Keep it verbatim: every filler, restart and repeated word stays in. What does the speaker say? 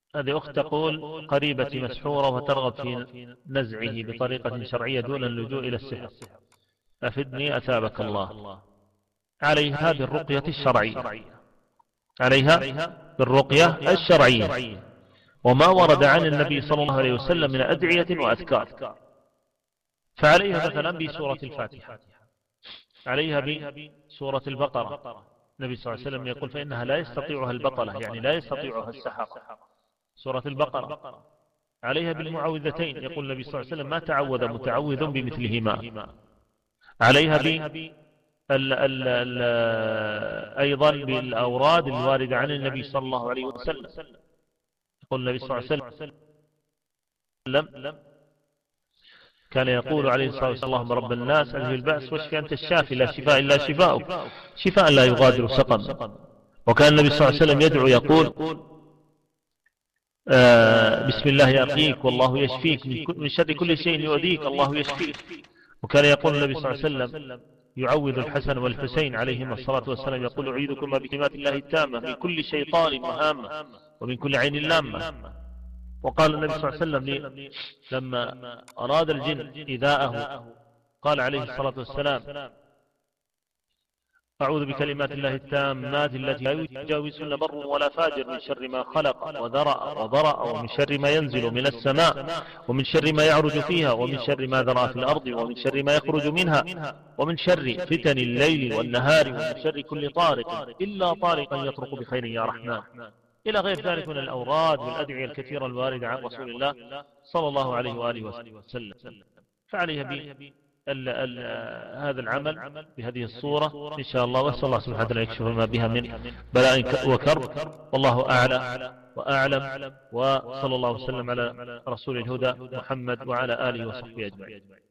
هذه أخت تقول قريبتي مسحورة وترغب في نزعه بطريقة شرعية دون اللجوء إلى السحر، أفدني أثابك الله. عليها بالرقية الشرعية، عليها بالرقية الشرعية، وما ورد عن النبي صلى الله عليه وسلم من أدعية وأذكار، فعليها مثلا بسورة الفاتحة، عليها بسورة البقرة. النبي صلى الله عليه وسلم يقول فإنها لا يستطيعها البطلة، يعني لا يستطيعها السحرة، سورة البقرة. عليها بالمعوذتين، يقول النبي صلى الله عليه وسلم ما تعوذ متعوذ بمثلهما. عليها ب ال ال ال أيضا بالأوراد الواردة عن النبي صلى الله عليه وسلم. يقول النبي صلى الله عليه وسلم كان يقول عليه الصلاة والسلام اللهم رب الناس أذهب البأس واشفي أنت الشافي لا شفاء إلا شفاؤك شفاء لا يغادر سقما. وكان النبي صلى الله عليه وسلم يدعو يقول آه بسم الله يرقيك والله يشفيك من شر كل شيء يؤذيك الله يشفيك. وكان يقول النبي صلى الله عليه وسلم يعوذ الحسن والحسين عليهما الصلاة والسلام يقول أعيذكما بكلمات الله التامة من كل شيطان وهامة ومن كل عين لامة. وقال النبي صلى الله عليه وسلم لما أراد الجن إيذاءه قال عليه الصلاة والسلام أعوذ بكلمات الله التامات التي لا يجاوزهن بر ولا فاجر من شر ما خلق وذرأ وضرأ ومن شر ما ينزل من السماء ومن شر ما يعرج فيها ومن شر ما ذرأ في الأرض ومن شر ما يخرج منها ومن شر فتن الليل والنهار ومن شر كل طارق إلا طارقا يطرق بخير يا رحمن، إلى غير ذلك من الأوراد والأدعية الكثيرة الواردة عن رسول الله صلى الله عليه وآله وسلم. فعليها ب ال ال هذا العمل بهذه الصورة إن شاء الله، وأسأل الله سبحانه وتعالى يكشف ما بها من بلاء وكرب، والله أعلى وأعلم، وصلى الله وسلم على رسول الهدى محمد وعلى آله وصحبه أجمعين.